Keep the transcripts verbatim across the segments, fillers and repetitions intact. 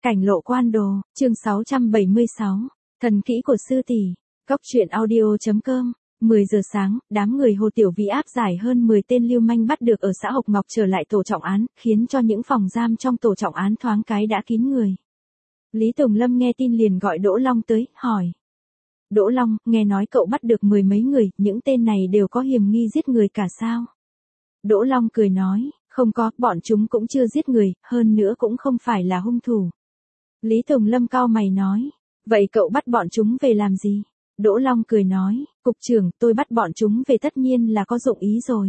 Cảnh lộ quan đồ, chương sáu trăm bảy mươi sáu, thần kỹ của sư tỷ. Góc truyện audio chấm com. mười giờ sáng, đám người Hồ Tiểu Vĩ áp giải hơn mười tên lưu manh bắt được ở xã Hộc Ngọc trở lại tổ trọng án, khiến cho những phòng giam trong tổ trọng án thoáng cái đã kín người. Lý Tùng Lâm nghe tin liền gọi Đỗ Long tới, hỏi. Đỗ Long, nghe nói cậu bắt được mười mấy người, những tên này đều có hiểm nghi giết người cả sao? Đỗ Long cười nói, không có, bọn chúng cũng chưa giết người, hơn nữa cũng không phải là hung thủ. Lý Tùng Lâm cau mày nói, vậy cậu bắt bọn chúng về làm gì? Đỗ Long cười nói, cục trưởng, tôi bắt bọn chúng về tất nhiên là có dụng ý rồi.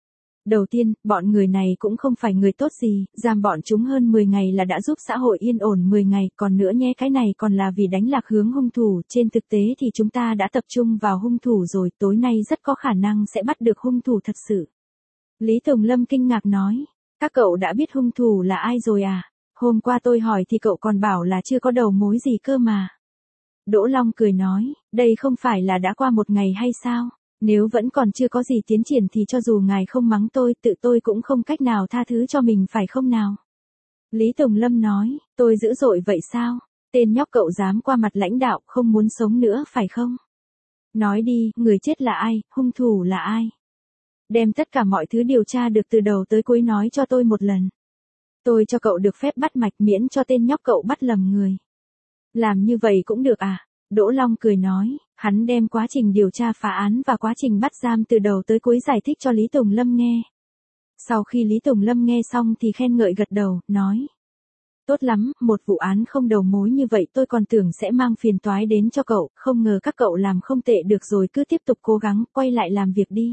Đầu tiên, bọn người này cũng không phải người tốt gì, giam bọn chúng hơn mười ngày là đã giúp xã hội yên ổn mười ngày, còn nữa nhé, cái này còn là vì đánh lạc hướng hung thủ, trên thực tế thì chúng ta đã tập trung vào hung thủ rồi, tối nay rất có khả năng sẽ bắt được hung thủ thật sự. Lý Tùng Lâm kinh ngạc nói, các cậu đã biết hung thủ là ai rồi à? Hôm qua tôi hỏi thì cậu còn bảo là chưa có đầu mối gì cơ mà. Đỗ Long cười nói, đây không phải là đã qua một ngày hay sao? Nếu vẫn còn chưa có gì tiến triển thì cho dù ngài không mắng tôi, tự tôi cũng không cách nào tha thứ cho mình phải không nào? Lý Tùng Lâm nói, tôi dữ dội vậy sao? Tên nhóc cậu dám qua mặt lãnh đạo, không muốn sống nữa phải không? Nói đi, người chết là ai, hung thủ là ai? Đem tất cả mọi thứ điều tra được từ đầu tới cuối nói cho tôi một lần. Tôi cho cậu được phép bắt mạch miễn cho tên nhóc cậu bắt lầm người. Làm như vậy cũng được à? Đỗ Long cười nói, hắn đem quá trình điều tra phá án và quá trình bắt giam từ đầu tới cuối giải thích cho Lý Tùng Lâm nghe. Sau khi Lý Tùng Lâm nghe xong thì khen ngợi gật đầu, nói. Tốt lắm, một vụ án không đầu mối như vậy tôi còn tưởng sẽ mang phiền toái đến cho cậu, không ngờ các cậu làm không tệ được rồi, cứ tiếp tục cố gắng, quay lại làm việc đi.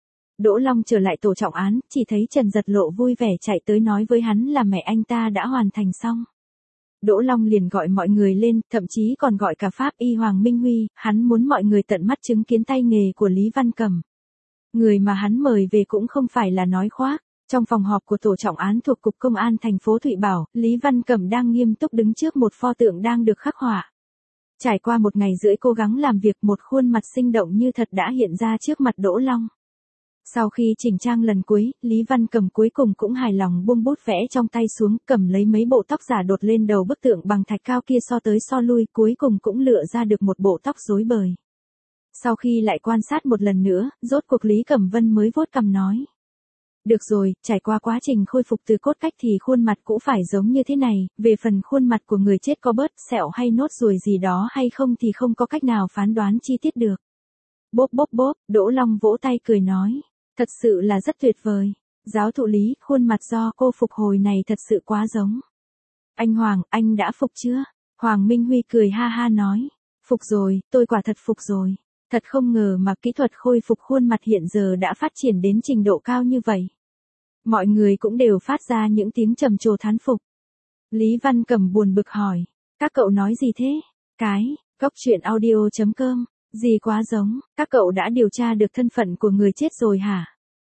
Đỗ Long trở lại tổ trọng án, chỉ thấy Trần Giật Lộ vui vẻ chạy tới nói với hắn là mẹ anh ta đã hoàn thành xong. Đỗ Long liền gọi mọi người lên, thậm chí còn gọi cả Pháp y Hoàng Minh Huy, hắn muốn mọi người tận mắt chứng kiến tay nghề của Lý Văn Cẩm. Người mà hắn mời về cũng không phải là nói khoác. Trong phòng họp của tổ trọng án thuộc Cục Công an thành phố Thụy Bảo, Lý Văn Cẩm đang nghiêm túc đứng trước một pho tượng đang được khắc họa. Trải qua một ngày rưỡi cố gắng làm việc, một khuôn mặt sinh động như thật đã hiện ra trước mặt Đỗ Long. Sau khi chỉnh trang lần cuối, Lý Văn Cẩm cuối cùng cũng hài lòng buông bút vẽ trong tay xuống, cầm lấy mấy bộ tóc giả đột lên đầu bức tượng bằng thạch cao kia so tới so lui, cuối cùng cũng lựa ra được một bộ tóc rối bời. Sau khi lại quan sát một lần nữa, rốt cuộc Lý Cẩm Vân mới vuốt cằm nói. Được rồi, trải qua quá trình khôi phục từ cốt cách thì khuôn mặt cũng phải giống như thế này, về phần khuôn mặt của người chết có bớt sẹo hay nốt ruồi gì đó hay không thì không có cách nào phán đoán chi tiết được. Bốp bốp bốp, Đỗ Long vỗ tay cười nói. Thật sự là rất tuyệt vời. Giáo thụ Lý, khuôn mặt do cô phục hồi này thật sự quá giống. Anh Hoàng, anh đã phục chưa? Hoàng Minh Huy cười ha ha nói. Phục rồi, tôi quả thật phục rồi. Thật không ngờ mà kỹ thuật khôi phục khuôn mặt hiện giờ đã phát triển đến trình độ cao như vậy. Mọi người cũng đều phát ra những tiếng trầm trồ thán phục. Lý Văn Cẩm buồn bực hỏi. Các cậu nói gì thế? Cái, góc truyện audio chấm com. Gì quá giống, các cậu đã điều tra được thân phận của người chết rồi hả?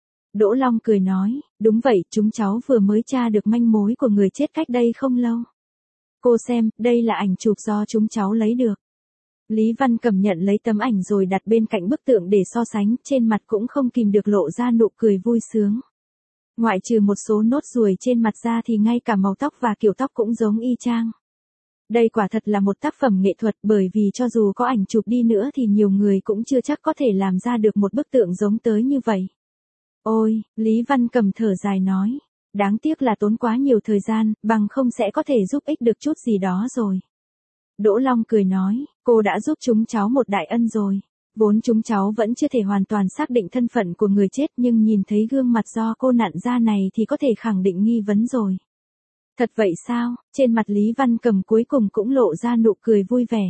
Đỗ Long cười nói, đúng vậy, chúng cháu vừa mới tra được manh mối của người chết cách đây không lâu. Cô xem, đây là ảnh chụp do chúng cháu lấy được. Lý Văn Cẩm nhận lấy tấm ảnh rồi đặt bên cạnh bức tượng để so sánh, trên mặt cũng không kìm được lộ ra nụ cười vui sướng. Ngoại trừ một số nốt ruồi trên mặt ra thì ngay cả màu tóc và kiểu tóc cũng giống y chang. Đây quả thật là một tác phẩm nghệ thuật, bởi vì cho dù có ảnh chụp đi nữa thì nhiều người cũng chưa chắc có thể làm ra được một bức tượng giống tới như vậy. Ôi, Lý Văn Cẩm thở dài nói, đáng tiếc là tốn quá nhiều thời gian, bằng không sẽ có thể giúp ích được chút gì đó rồi. Đỗ Long cười nói, cô đã giúp chúng cháu một đại ân rồi. Vốn chúng cháu vẫn chưa thể hoàn toàn xác định thân phận của người chết, nhưng nhìn thấy gương mặt do cô nặn ra này thì có thể khẳng định nghi vấn rồi. Thật vậy sao? Trên mặt Lý Văn Cẩm cuối cùng cũng lộ ra nụ cười vui vẻ.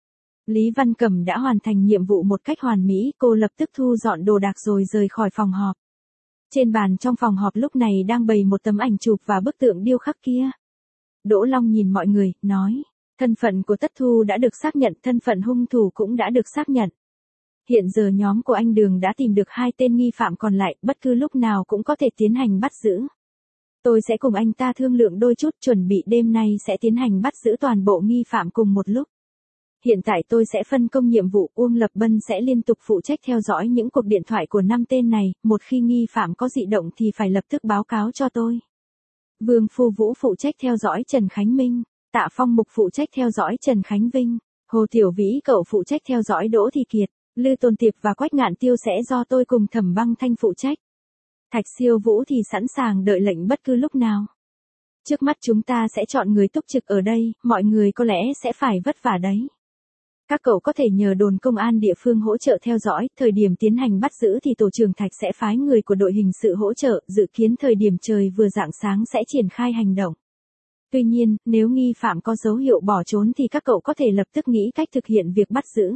Lý Văn Cẩm đã hoàn thành nhiệm vụ một cách hoàn mỹ, cô lập tức thu dọn đồ đạc rồi rời khỏi phòng họp. Trên bàn trong phòng họp lúc này đang bày một tấm ảnh chụp và bức tượng điêu khắc kia. Đỗ Long nhìn mọi người, nói, thân phận của Tất Thu đã được xác nhận, thân phận hung thủ cũng đã được xác nhận. Hiện giờ nhóm của anh Đường đã tìm được hai tên nghi phạm còn lại, bất cứ lúc nào cũng có thể tiến hành bắt giữ. Tôi sẽ cùng anh ta thương lượng đôi chút, chuẩn bị đêm nay sẽ tiến hành bắt giữ toàn bộ nghi phạm cùng một lúc. Hiện tại tôi sẽ phân công nhiệm vụ, Uông Lập Bân sẽ liên tục phụ trách theo dõi những cuộc điện thoại của năm tên này, một khi nghi phạm có dị động thì phải lập tức báo cáo cho tôi. Vương Phu Vũ phụ trách theo dõi Trần Khánh Minh. Tạ Phong Mục phụ trách theo dõi Trần Khánh Vinh, Hồ Tiểu Vĩ cậu phụ trách theo dõi Đỗ Thị Kiệt, Lư Tôn Tiệp và Quách Ngạn Tiêu sẽ do tôi cùng Thẩm Băng Thanh phụ trách. Thạch Siêu Vũ thì sẵn sàng đợi lệnh bất cứ lúc nào. Trước mắt chúng ta sẽ chọn người túc trực ở đây, mọi người có lẽ sẽ phải vất vả đấy. Các cậu có thể nhờ đồn công an địa phương hỗ trợ theo dõi, thời điểm tiến hành bắt giữ thì tổ trưởng Thạch sẽ phái người của đội hình sự hỗ trợ, dự kiến thời điểm trời vừa rạng sáng sẽ triển khai hành động. Tuy nhiên, nếu nghi phạm có dấu hiệu bỏ trốn thì các cậu có thể lập tức nghĩ cách thực hiện việc bắt giữ.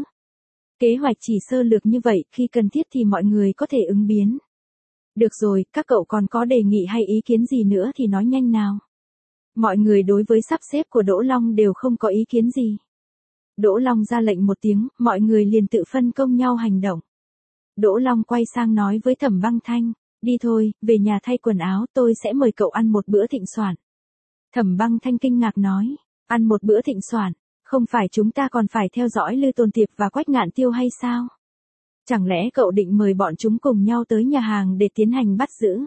Kế hoạch chỉ sơ lược như vậy, khi cần thiết thì mọi người có thể ứng biến. Được rồi, các cậu còn có đề nghị hay ý kiến gì nữa thì nói nhanh nào. Mọi người đối với sắp xếp của Đỗ Long đều không có ý kiến gì. Đỗ Long ra lệnh một tiếng, mọi người liền tự phân công nhau hành động. Đỗ Long quay sang nói với Thẩm Băng Thanh, đi thôi, về nhà thay quần áo, tôi sẽ mời cậu ăn một bữa thịnh soạn. Thẩm Băng Thanh kinh ngạc nói, ăn một bữa thịnh soạn, không phải chúng ta còn phải theo dõi Lư Tôn Tiệp và Quách Ngạn Tiêu hay sao? Chẳng lẽ cậu định mời bọn chúng cùng nhau tới nhà hàng để tiến hành bắt giữ?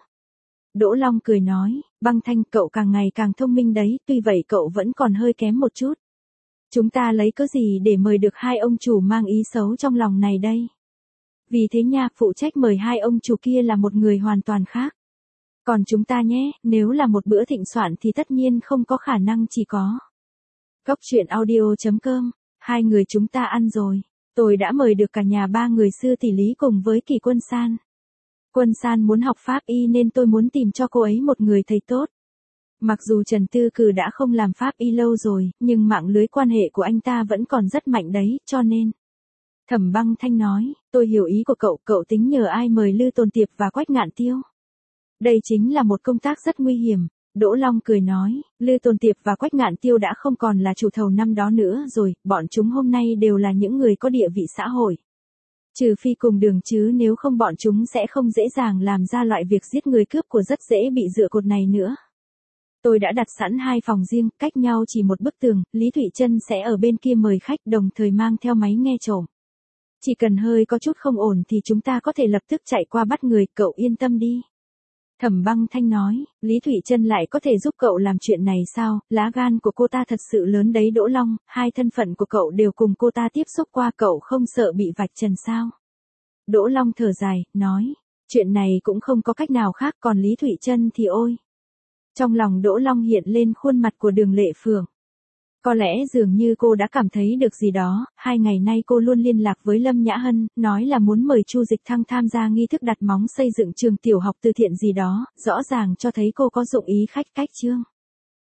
Đỗ Long cười nói, Băng Thanh cậu càng ngày càng thông minh đấy, tuy vậy cậu vẫn còn hơi kém một chút. Chúng ta lấy cớ gì để mời được hai ông chủ mang ý xấu trong lòng này đây? Vì thế nha, phụ trách mời hai ông chủ kia là một người hoàn toàn khác. Còn chúng ta nhé, nếu là một bữa thịnh soạn thì tất nhiên không có khả năng chỉ có. Góc truyện audio chấm com, hai người chúng ta ăn rồi. Tôi đã mời được cả nhà ba người Sư Tỷ Lý cùng với Kỳ Quân San. Quân San muốn học pháp y nên tôi muốn tìm cho cô ấy một người thầy tốt. Mặc dù Trần Tư Cử đã không làm pháp y lâu rồi, nhưng mạng lưới quan hệ của anh ta vẫn còn rất mạnh đấy, cho nên. Thẩm Băng Thanh nói, tôi hiểu ý của cậu, cậu tính nhờ ai mời Lư Tôn Tiệp và Quách Ngạn Tiêu. Đây chính là một công tác rất nguy hiểm. Đỗ Long cười nói, Lư Tôn Tiệp và Quách Ngạn Tiêu đã không còn là chủ thầu năm đó nữa rồi, bọn chúng hôm nay đều là những người có địa vị xã hội. Trừ phi cùng đường chứ nếu không bọn chúng sẽ không dễ dàng làm ra loại việc giết người cướp của rất dễ bị dựa cột này nữa. Tôi đã đặt sẵn hai phòng riêng, cách nhau chỉ một bức tường, Lý Thụy Trân sẽ ở bên kia mời khách đồng thời mang theo máy nghe trộm. Chỉ cần hơi có chút không ổn thì chúng ta có thể lập tức chạy qua bắt người, cậu yên tâm đi. Thẩm Băng Thanh nói, Lý Thụy Trân lại có thể giúp cậu làm chuyện này sao, lá gan của cô ta thật sự lớn đấy Đỗ Long, hai thân phận của cậu đều cùng cô ta tiếp xúc qua, cậu không sợ bị vạch trần sao. Đỗ Long thở dài, nói, chuyện này cũng không có cách nào khác, còn Lý Thụy Trân thì ôi. Trong lòng Đỗ Long hiện lên khuôn mặt của Đường Lệ Phượng. Có lẽ dường như cô đã cảm thấy được gì đó, hai ngày nay cô luôn liên lạc với Lâm Nhã Hân, nói là muốn mời Chu Dịch Thăng tham gia nghi thức đặt móng xây dựng trường tiểu học từ thiện gì đó, rõ ràng cho thấy cô có dụng ý khách cách chương.